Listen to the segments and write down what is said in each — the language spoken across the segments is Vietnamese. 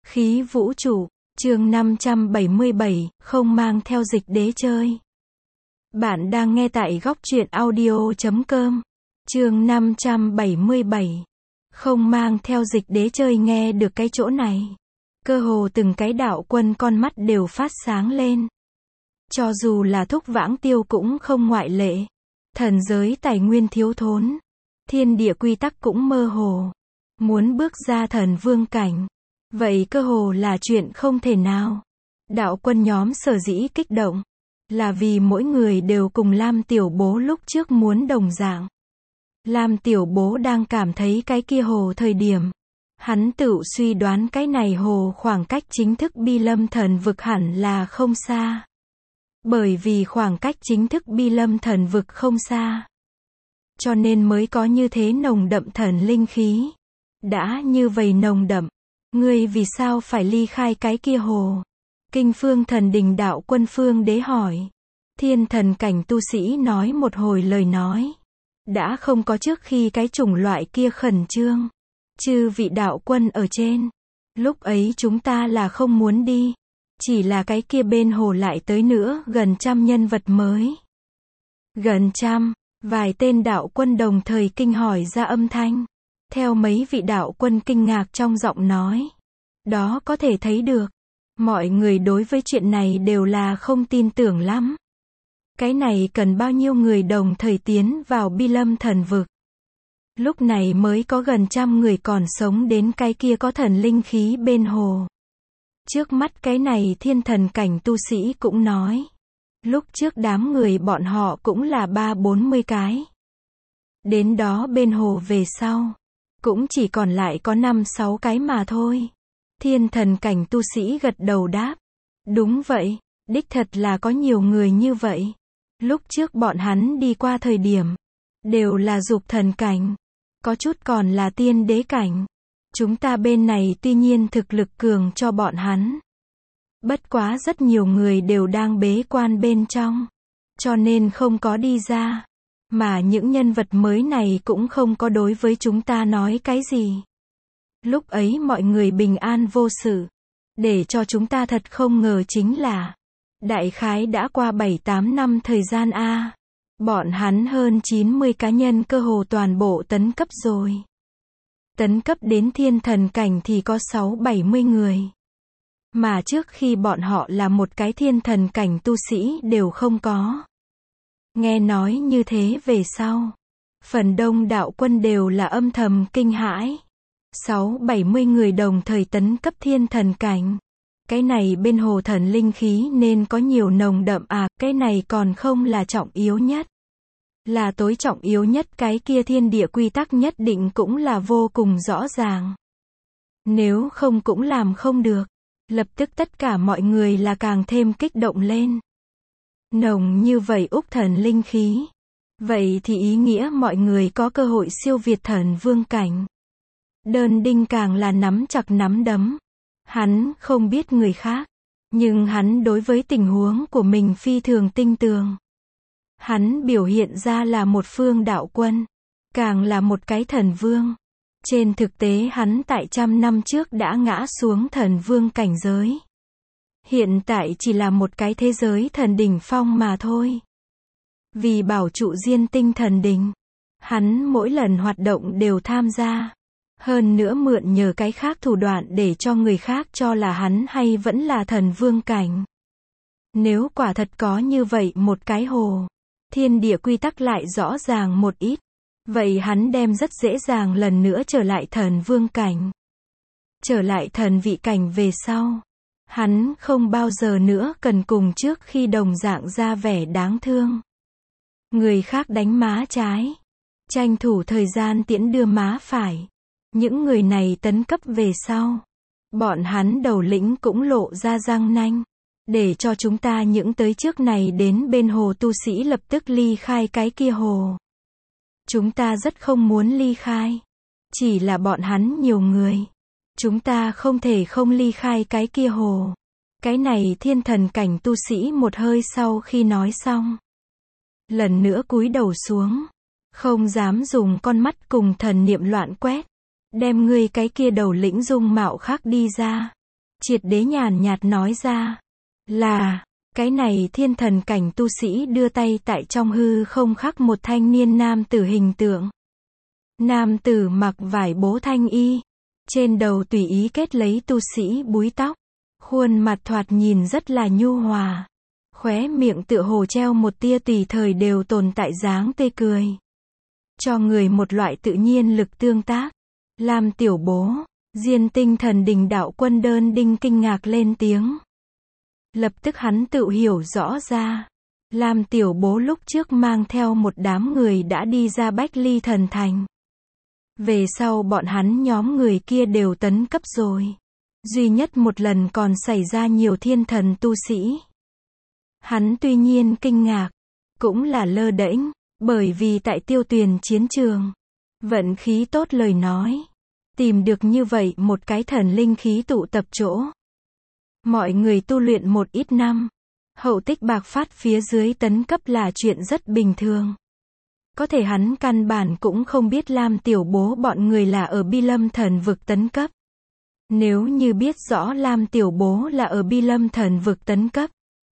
Khí vũ trụ, chương 577, không mang theo dịch đế chơi. Bạn đang nghe tại góc truyện audio.com. Chương 577. Không mang theo dịch đế chơi. Nghe được cái chỗ này, cơ hồ từng cái đạo quân con mắt đều phát sáng lên. Cho dù là Thúc Vãng Tiêu cũng không ngoại lệ. Thần giới tài nguyên thiếu thốn, thiên địa quy tắc cũng mơ hồ. Muốn bước ra thần vương cảnh, vậy cơ hồ là chuyện không thể nào. Đạo quân nhóm sở dĩ kích động, là vì mỗi người đều cùng Lam Tiểu Bố lúc trước muốn đồng dạng. Lam Tiểu Bố đang cảm thấy cái kia hồ thời điểm, hắn tự suy đoán cái này hồ khoảng cách chính thức Bi Lâm thần vực hẳn là không xa. Bởi vì khoảng cách chính thức Bi Lâm thần vực không xa, cho nên mới có như thế nồng đậm thần linh khí. Đã như vậy nồng đậm, ngươi vì sao phải ly khai cái kia hồ? Kinh Phương Thần Đình đạo quân Phương Đế hỏi. Thiên thần cảnh tu sĩ nói một hồi lời nói. Đã không có trước khi cái chủng loại kia khẩn trương. Chư vị đạo quân ở trên, lúc ấy chúng ta là không muốn đi. Chỉ là cái kia bên hồ lại tới nữa gần 100 nhân vật mới. Gần 100, vài tên đạo quân đồng thời kinh hỏi ra âm thanh. Theo mấy vị đạo quân kinh ngạc trong giọng nói. Đó có thể thấy được, mọi người đối với chuyện này đều là không tin tưởng lắm. Cái này cần bao nhiêu người đồng thời tiến vào Bi Lâm thần vực. Lúc này mới có gần 100 người còn sống đến cái kia có thần linh khí bên hồ. Trước mắt cái này thiên thần cảnh tu sĩ cũng nói. Lúc trước đám người bọn họ cũng là 30-40 cái. Đến đó bên hồ về sau, cũng chỉ còn lại có 5-6 cái mà thôi. Thiên thần cảnh tu sĩ gật đầu đáp. Đúng vậy, đích thật là có nhiều người như vậy. Lúc trước bọn hắn đi qua thời điểm, đều là dục thần cảnh. Có chút còn là tiên đế cảnh. Chúng ta bên này tuy nhiên thực lực cường cho bọn hắn. Bất quá rất nhiều người đều đang bế quan bên trong. Cho nên không có đi ra. Mà những nhân vật mới này cũng không có đối với chúng ta nói cái gì. Lúc ấy mọi người bình an vô sự. Để cho chúng ta thật không ngờ chính là, đại khái đã qua 7-8 năm thời gian a. Bọn hắn hơn 90 cá nhân cơ hồ toàn bộ tấn cấp rồi. Tấn cấp đến thiên thần cảnh thì có 6-70 người. Mà trước khi bọn họ là một cái thiên thần cảnh tu sĩ đều không có. Nghe nói như thế về sau, phần đông đạo quân đều là âm thầm kinh hãi. 6-70 người đồng thời tấn cấp thiên thần cảnh. Cái này bên hồ thần linh khí nên có nhiều nồng đậm à, cái này còn không là trọng yếu nhất. Là tối trọng yếu nhất cái kia thiên địa quy tắc nhất định cũng là vô cùng rõ ràng. Nếu không cũng làm không được. Lập tức tất cả mọi người là càng thêm kích động lên. Nồng như vậy Úc thần linh khí. Vậy thì ý nghĩa mọi người có cơ hội siêu việt thần vương cảnh. Đơn Đinh càng là nắm chặt nắm đấm. Hắn không biết người khác, nhưng hắn đối với tình huống của mình phi thường tinh tường. Hắn biểu hiện ra là một phương đạo quân, càng là một cái thần vương. Trên thực tế hắn tại 100 năm trước đã ngã xuống thần vương cảnh giới. Hiện tại chỉ là một cái thế giới thần đỉnh phong mà thôi. Vì bảo trụ Diên Tinh thần đỉnh, hắn mỗi lần hoạt động đều tham gia. Hơn nữa mượn nhờ cái khác thủ đoạn để cho người khác cho là hắn hay vẫn là thần vương cảnh. Nếu quả thật có như vậy một cái hồ, thiên địa quy tắc lại rõ ràng một ít, vậy hắn đem rất dễ dàng lần nữa trở lại thần vương cảnh. Trở lại thần vị cảnh về sau, hắn không bao giờ nữa cần cùng trước khi đồng dạng ra vẻ đáng thương. Người khác đánh má trái, tranh thủ thời gian tiễn đưa má phải. Những người này tấn cấp về sau, bọn hắn đầu lĩnh cũng lộ ra răng nanh, để cho chúng ta những tới trước này đến bên hồ tu sĩ lập tức ly khai cái kia hồ. Chúng ta rất không muốn ly khai, chỉ là bọn hắn nhiều người, chúng ta không thể không ly khai cái kia hồ. Cái này thiên thần cảnh tu sĩ một hơi sau khi nói xong, lần nữa cúi đầu xuống, không dám dùng con mắt cùng thần niệm loạn quét. Đem ngươi cái kia đầu lĩnh dung mạo khác đi ra. Triệt đế nhàn nhạt nói ra. Là, cái này thiên thần cảnh tu sĩ đưa tay tại trong hư không khắc một thanh niên nam tử hình tượng. Nam tử mặc vải bố thanh y. Trên đầu tùy ý kết lấy tu sĩ búi tóc. Khuôn mặt thoạt nhìn rất là nhu hòa. Khóe miệng tựa hồ treo một tia tùy thời đều tồn tại dáng tươi cười. Cho người một loại tự nhiên lực tương tác. Lam tiểu bố, Diên Tinh Thần Đình đạo quân Đơn Đinh kinh ngạc lên tiếng. Lập tức hắn tự hiểu rõ ra. Lam tiểu bố lúc trước mang theo một đám người đã đi ra Bách Ly Thần Thành. Về sau bọn hắn nhóm người kia đều tấn cấp rồi. Duy nhất một lần còn xảy ra nhiều thiên thần tu sĩ. Hắn tuy nhiên kinh ngạc, cũng là lơ đễnh, bởi vì tại Tiêu Tuyền chiến trường, vận khí tốt lời nói, tìm được như vậy một cái thần linh khí tụ tập chỗ. Mọi người tu luyện một ít năm, hậu tích bạc phát phía dưới tấn cấp là chuyện rất bình thường. Có thể hắn căn bản cũng không biết Lam tiểu bố bọn người là ở Bi Lâm Thần vực tấn cấp. Nếu như biết rõ Lam tiểu bố là ở Bi Lâm Thần vực tấn cấp,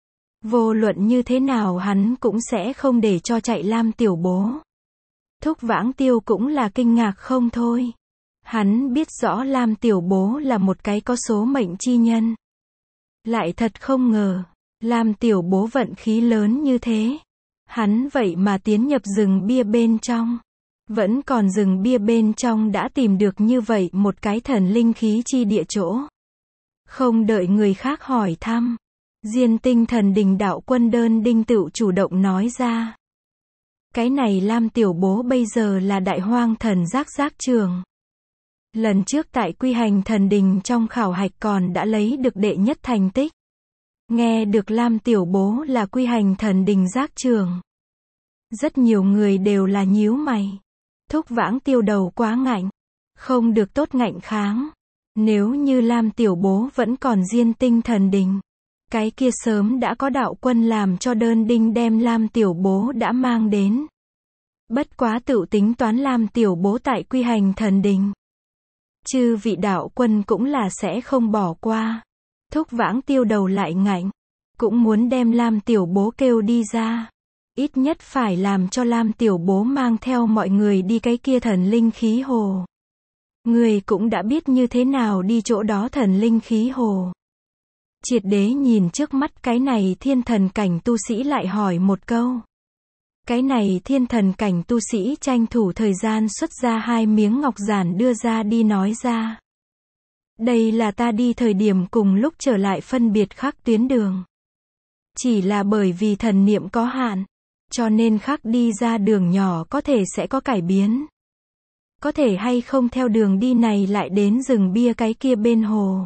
vô luận như thế nào hắn cũng sẽ không để cho chạy Lam tiểu bố. Thúc Vãng Tiêu cũng là kinh ngạc không thôi. Hắn biết rõ Lam tiểu bố là một cái có số mệnh chi nhân. Lại thật không ngờ, Lam tiểu bố vận khí lớn như thế. Hắn vậy mà tiến nhập rừng bia bên trong. Vẫn còn rừng bia bên trong đã tìm được như vậy một cái thần linh khí chi địa chỗ. Không đợi người khác hỏi thăm, Diên Tinh Thần Đình đạo quân Đơn Đinh tựu chủ động nói ra. Cái này Lam tiểu bố bây giờ là đại hoang thần giác giác trường. Lần trước tại Quy Hành Thần Đình trong khảo hạch còn đã lấy được đệ nhất thành tích. Nghe được Lam tiểu bố là Quy Hành Thần Đình giác trường. Rất nhiều người đều là nhíu mày. Thúc Vãng Tiêu đầu quá ngạnh. Không được tốt ngạnh kháng. Nếu như Lam tiểu bố vẫn còn Diên Tinh Thần Đình, cái kia sớm đã có đạo quân làm cho Đơn Đinh đem Lam tiểu bố đã mang đến. Bất quá tự tính toán Lam tiểu bố tại Quy Hành Thần Đình. Chư vị đạo quân cũng là sẽ không bỏ qua. Thúc Vãng Tiêu đầu lại ngạnh. Cũng muốn đem Lam tiểu bố kêu đi ra. Ít nhất phải làm cho Lam tiểu bố mang theo mọi người đi cái kia thần linh khí hồ. Người cũng đã biết như thế nào đi chỗ đó thần linh khí hồ. Triệt đế nhìn trước mắt cái này thiên thần cảnh tu sĩ lại hỏi một câu. Cái này thiên thần cảnh tu sĩ tranh thủ thời gian xuất ra 2 miếng ngọc giản đưa ra đi nói ra. Đây là ta đi thời điểm cùng lúc trở lại phân biệt khắc tuyến đường. Chỉ là bởi vì thần niệm có hạn, cho nên khắc đi ra đường nhỏ có thể sẽ có cải biến. Có thể hay không theo đường đi này lại đến rừng bia cái kia bên hồ.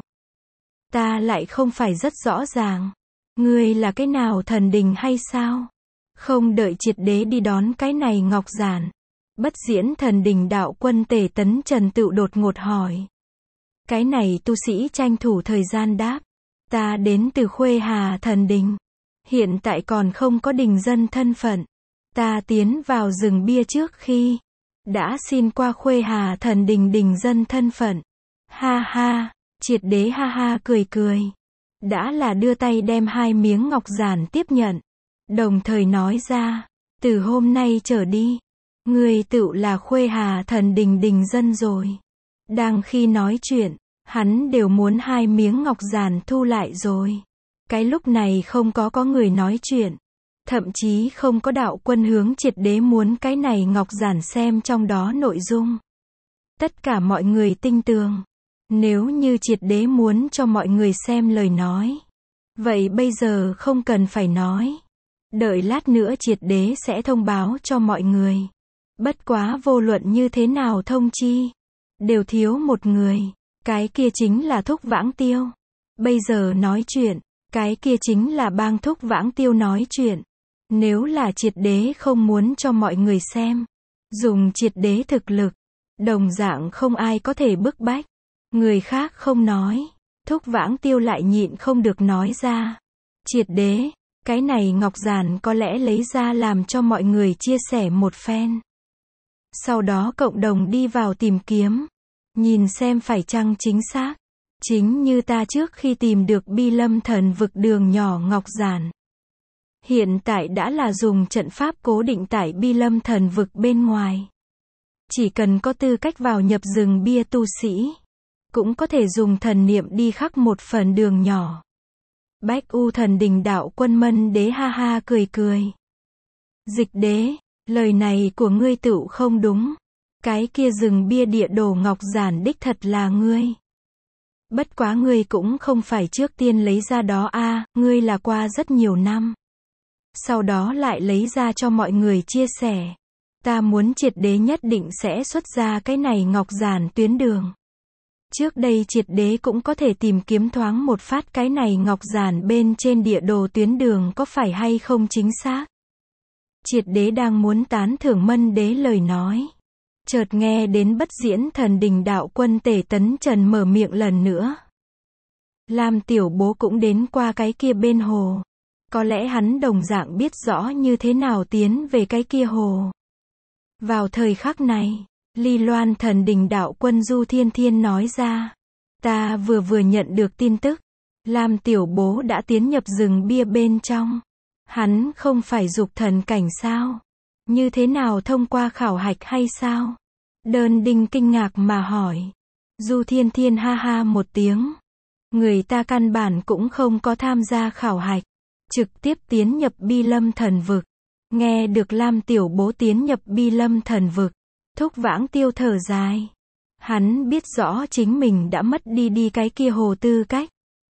Ta lại không phải rất rõ ràng. Ngươi là cái nào thần đình hay sao? Không đợi triệt đế đi đón cái này ngọc giản. Bất diễn thần đình đạo quân Tề Tấn Trần tự đột ngột hỏi. Cái này tu sĩ tranh thủ thời gian đáp. Ta đến từ Khuê Hà thần đình. Hiện tại còn không có đình dân thân phận. Ta tiến vào rừng bia trước khi đã xin qua Khuê Hà thần đình đình dân thân phận. Ha ha, triệt đế ha ha cười cười. Đã là đưa tay đem 2 miếng ngọc giản tiếp nhận. Đồng thời nói ra, từ hôm nay trở đi, người tựu là Khuê Hà thần đình đình dân rồi. Đang khi nói chuyện, hắn đều muốn 2 miếng ngọc giản thu lại rồi. Cái lúc này không có người nói chuyện. Thậm chí không có đạo quân hướng triệt đế muốn cái này ngọc giản xem trong đó nội dung. Tất cả mọi người tinh tường. Nếu như triệt đế muốn cho mọi người xem lời nói, vậy bây giờ không cần phải nói. Đợi lát nữa triệt đế sẽ thông báo cho mọi người. Bất quá vô luận như thế nào thông chi, đều thiếu một người. Cái kia chính là Thúc Vãng Tiêu. Bây giờ nói chuyện, cái kia chính là bang Thúc Vãng Tiêu nói chuyện. Nếu là triệt đế không muốn cho mọi người xem, dùng triệt đế thực lực, đồng dạng không ai có thể bức bách. Người khác không nói, Thúc Vãng Tiêu lại nhịn không được nói ra. Triệt đế, cái này ngọc giản có lẽ lấy ra làm cho mọi người chia sẻ một phen. Sau đó cộng đồng đi vào tìm kiếm, nhìn xem phải chăng chính xác. Chính như ta trước khi tìm được Bi Lâm Thần Vực đường nhỏ ngọc giản. Hiện tại đã là dùng trận pháp cố định tại Bi Lâm Thần Vực bên ngoài. Chỉ cần có tư cách vào nhập rừng bia tu sĩ, cũng có thể dùng thần niệm đi khắc một phần đường nhỏ. Bách U Thần Đình Đạo Quân Mân Đế ha ha cười cười. Dịch đế, lời này của ngươi tựu không đúng. Cái kia rừng bia địa đồ ngọc giản đích thật là ngươi. Bất quá ngươi cũng không phải trước tiên lấy ra đó a, ngươi là qua rất nhiều năm. Sau đó lại lấy ra cho mọi người chia sẻ. Ta muốn triệt đế nhất định sẽ xuất ra cái này ngọc giản tuyến đường. Trước đây triệt đế cũng có thể tìm kiếm thoáng một phát cái này ngọc giản bên trên địa đồ tuyến đường có phải hay không chính xác. Triệt đế đang muốn tán thưởng Mân Đế lời nói. Chợt nghe đến Bất Diễn Thần Đình Đạo Quân Tề Tấn Trần mở miệng lần nữa. Lam tiểu bố cũng đến qua cái kia bên hồ. Có lẽ hắn đồng dạng biết rõ như thế nào tiến về cái kia hồ. Vào thời khắc này, Ly Loan Thần Đình Đạo Quân Du Thiên Thiên nói ra. Ta vừa nhận được tin tức. Lam tiểu bố đã tiến nhập rừng bia bên trong. Hắn không phải dục thần cảnh sao? Như thế nào thông qua khảo hạch hay sao? Đơn Đinh kinh ngạc mà hỏi. Du Thiên Thiên ha ha một tiếng. Người ta căn bản cũng không có tham gia khảo hạch. Trực tiếp tiến nhập Bi Lâm Thần Vực. Nghe được Lam tiểu bố tiến nhập Bi Lâm Thần Vực. Thúc Vãng Tiêu thở dài. Hắn biết rõ chính mình đã mất đi cái kia hồ tư cách.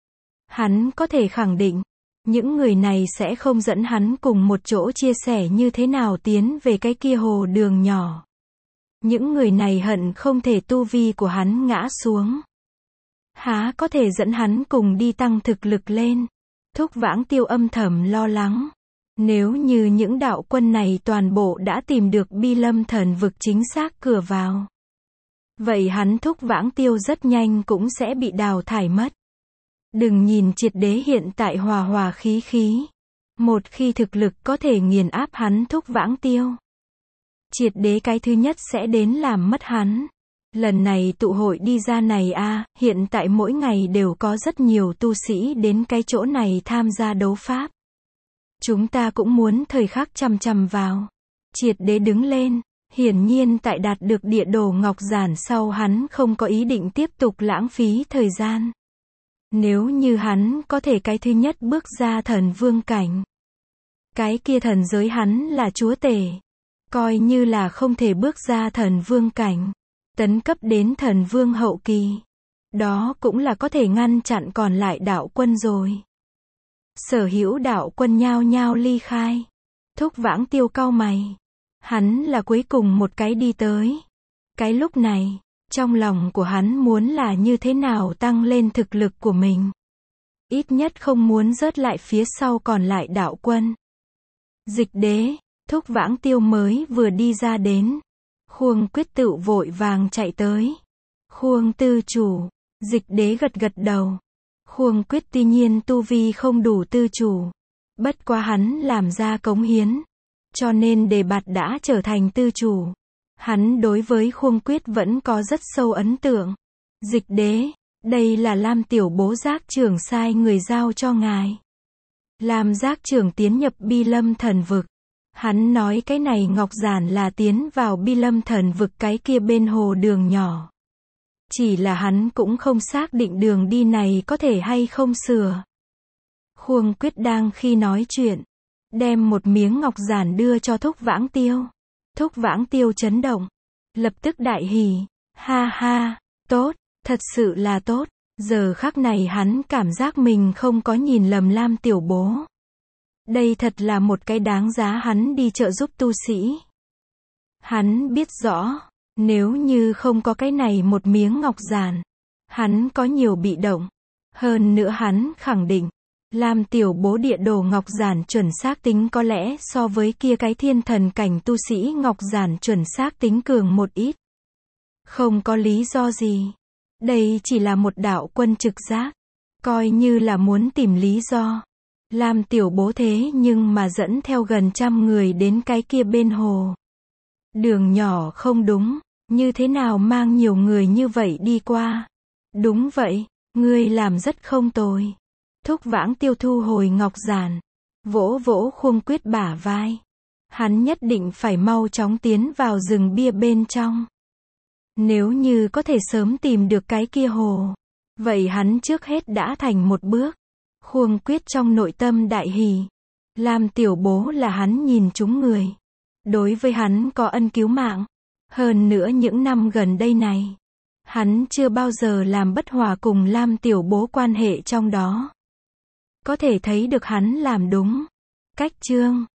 Hắn có thể khẳng định. Những người này sẽ không dẫn hắn cùng một chỗ chia sẻ như thế nào tiến về cái kia hồ đường nhỏ. Những người này hận không thể tu vi của hắn ngã xuống. Há có thể dẫn hắn cùng đi tăng thực lực lên. Thúc Vãng Tiêu âm thầm lo lắng. Nếu như những đạo quân này toàn bộ đã tìm được Bi Lâm Thần Vực chính xác cửa vào. Vậy hắn Thúc Vãng Tiêu rất nhanh cũng sẽ bị đào thải mất. Đừng nhìn triệt đế hiện tại hòa hòa khí khí. Một khi thực lực có thể nghiền áp hắn Thúc Vãng Tiêu. Triệt đế cái thứ nhất sẽ đến làm mất hắn. Lần này tụ hội đi ra này hiện tại mỗi ngày đều có rất nhiều tu sĩ đến cái chỗ này tham gia đấu pháp. Chúng ta cũng muốn thời khắc chằm chằm vào. Triệt đế đứng lên. Hiển nhiên tại đạt được địa đồ ngọc giản sau hắn không có ý định tiếp tục lãng phí thời gian. Nếu như hắn có thể cái thứ nhất bước ra thần vương cảnh. Cái kia thần giới hắn là chúa tể. Coi như là không thể bước ra thần vương cảnh. Tấn cấp đến thần vương hậu kỳ. Đó cũng là có thể ngăn chặn còn lại đạo quân rồi. Sở hữu đạo quân nhao nhao ly khai. Thúc Vãng Tiêu cau mày. Hắn là cuối cùng một cái đi tới. Cái lúc này, trong lòng của hắn muốn là như thế nào tăng lên thực lực của mình. Ít nhất không muốn rớt lại phía sau còn lại đạo quân. Dịch đế, Thúc Vãng Tiêu mới vừa đi ra đến. Khuông Quyết Tựu vội vàng chạy tới. Khuông tư chủ, dịch đế gật gật đầu. Khuông Quyết tuy nhiên tu vi không đủ tư chủ. Bất quá hắn làm ra cống hiến. Cho nên đề bạt đã trở thành tư chủ. Hắn đối với Khuông Quyết vẫn có rất sâu ấn tượng. Dịch đế, đây là Lam tiểu bố giác trưởng sai người giao cho ngài. Lam giác trưởng tiến nhập Bi Lâm Thần Vực. Hắn nói cái này ngọc giản là tiến vào Bi Lâm Thần Vực cái kia bên hồ đường nhỏ. Chỉ là hắn cũng không xác định đường đi này có thể hay không sửa. Khuông Quyết đang khi nói chuyện. Đem một miếng ngọc giản đưa cho Thúc Vãng Tiêu. Thúc Vãng Tiêu chấn động. Lập tức đại hỉ. Ha ha, tốt, thật sự là tốt. Giờ khắc này hắn cảm giác mình không có nhìn lầm Lam tiểu bố. Đây thật là một cái đáng giá hắn đi trợ giúp tu sĩ. Hắn biết rõ, nếu như không có cái này một miếng ngọc giản, hắn có nhiều bị động. Hơn nữa hắn khẳng định, Lam tiểu bố địa đồ ngọc giản chuẩn xác tính có lẽ so với kia cái thiên thần cảnh tu sĩ ngọc giản chuẩn xác tính cường một ít. Không có lý do gì. Đây chỉ là một đạo quân trực giác. Coi như là muốn tìm lý do. Lam tiểu bố thế nhưng mà dẫn theo gần 100 người đến cái kia bên hồ. Đường nhỏ không đúng. Như thế nào mang nhiều người như vậy đi qua? Đúng vậy. Ngươi làm rất không tồi. Thúc Vãng Tiêu thu hồi ngọc giản. Vỗ vỗ Khuông Quyết bả vai. Hắn nhất định phải mau chóng tiến vào rừng bia bên trong. Nếu như có thể sớm tìm được cái kia hồ. Vậy hắn trước hết đã thành một bước. Khuông Quyết trong nội tâm đại hỉ. Lam tiểu bố là hắn nhìn trúng người. Đối với hắn có ân cứu mạng. Hơn nữa những năm gần đây này. Hắn chưa bao giờ làm bất hòa cùng Lam tiểu bố quan hệ trong đó. Có thể thấy được hắn làm đúng. Cách chương.